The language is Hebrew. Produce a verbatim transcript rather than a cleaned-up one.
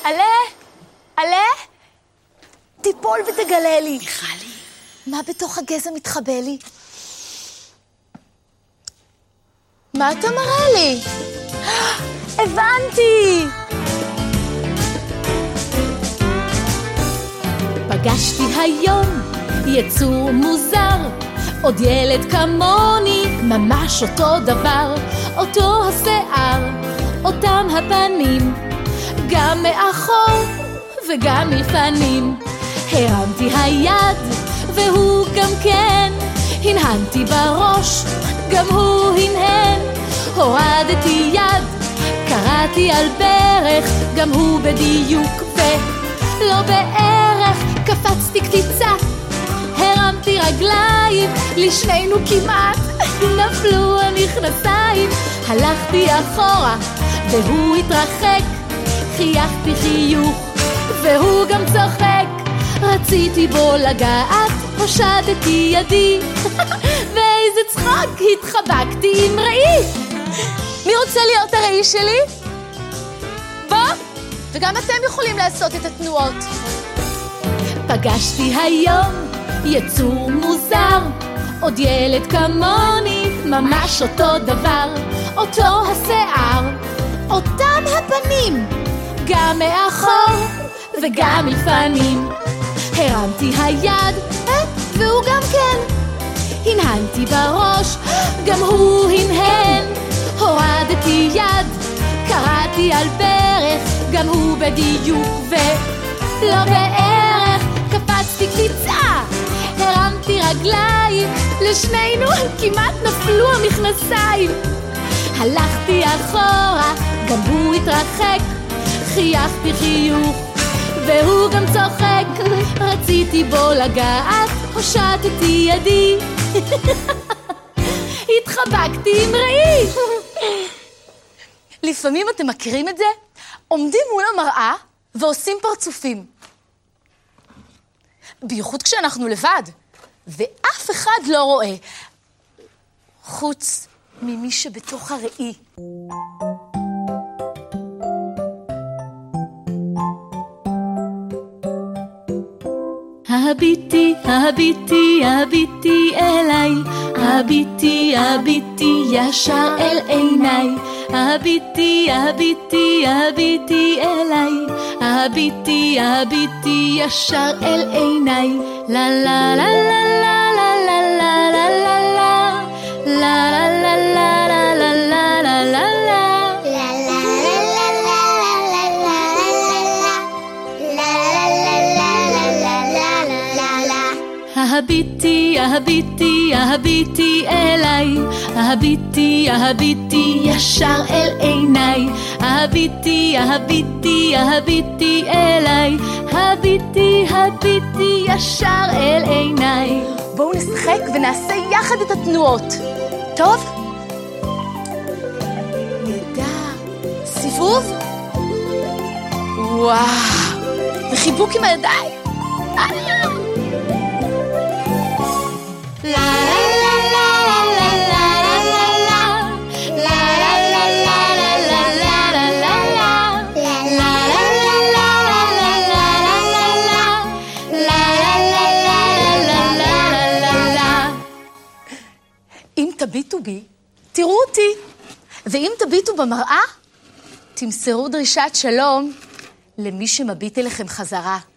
עלה? עלה? תיפול ותגלה לי. מיכלי. מה בתוך הגזע מתחבא לי? מה אתה מראה לי? הבנתי! פגשתי היום יצור מוזר, עוד ילד כמוני, ממש אותו דבר, אותו השיער, אותם הפנים, גם מאחור וגם מלפנים. הרמתי היד והוא גם כן, הנהנתי בראש, גם הוא הנהן. הורדתי יד, קראתי על ברך, גם הוא בדיוק ולא בערך. קפצתי קפיצה, הרמתי רגליים, לשנינו כמעט נפלו המכנסיים. הלכתי אחורה והוא התרחק, חייכתי חיוך והוא גם צוחק. רציתי בו לגעת, הושדתי ידי ואיזה צחוק, התחבקתי עם ראי. מי רוצה להיות הראי שלי? בוא, וגם אתם יכולים לעשות את התנועות. פגשתי היום יצור מוזר, עוד ילד כמוני, ממש אותו דבר, אותו השיער, אותם הפנים, גם מאחור וגם מלפנים. הרמתי היד והוא גם כן, הנהנתי בראש, גם הוא הנהן. הורדתי יד, קראתי על ברך, גם הוא בדיוק ולא בערך. קפצתי קפיצה, הרמתי רגליים, לשנינו כמעט נפלו המכנסיים. הלכתי אחורה, גם הוא התרחק, חייכתי חיוך והוא גם צוחק. רציתי בו לגעת, הושטתי ידי התחבקתי עם ראי. לפעמים אתם מכירים את זה? עומדים מול המראה ועושים פרצופים, בייחוד כשאנחנו לבד ואף אחד לא רואה חוץ ממי שבתוך הראי. הביטי, הביטי, הביטי אליי, הביטי, הביטי ישר אל עיניי. הביטי, הביטי, הביטי אליי, הביטי, הביטי ישר אל עיניי. לה לה לה לה לה לה לה לה לה לה לה לה לה לה לה לה לה. הביטי, הביטי, הביטי אליי, הביטי, הביטי ישר אל עיניי. הביטי, הביטי, הביטי אליי, הביטי, הביטי ישר אל עיניי. בואו נשחק ונעשה יחד את התנועות. טוב? נהדר. סיבוב? וואו. וחיבוק עם הידיים. אם תביטו בי, תראו אותי, ואם תביטו במראה, תמסרו דרישת שלום למי שמביט אליכם חזרה.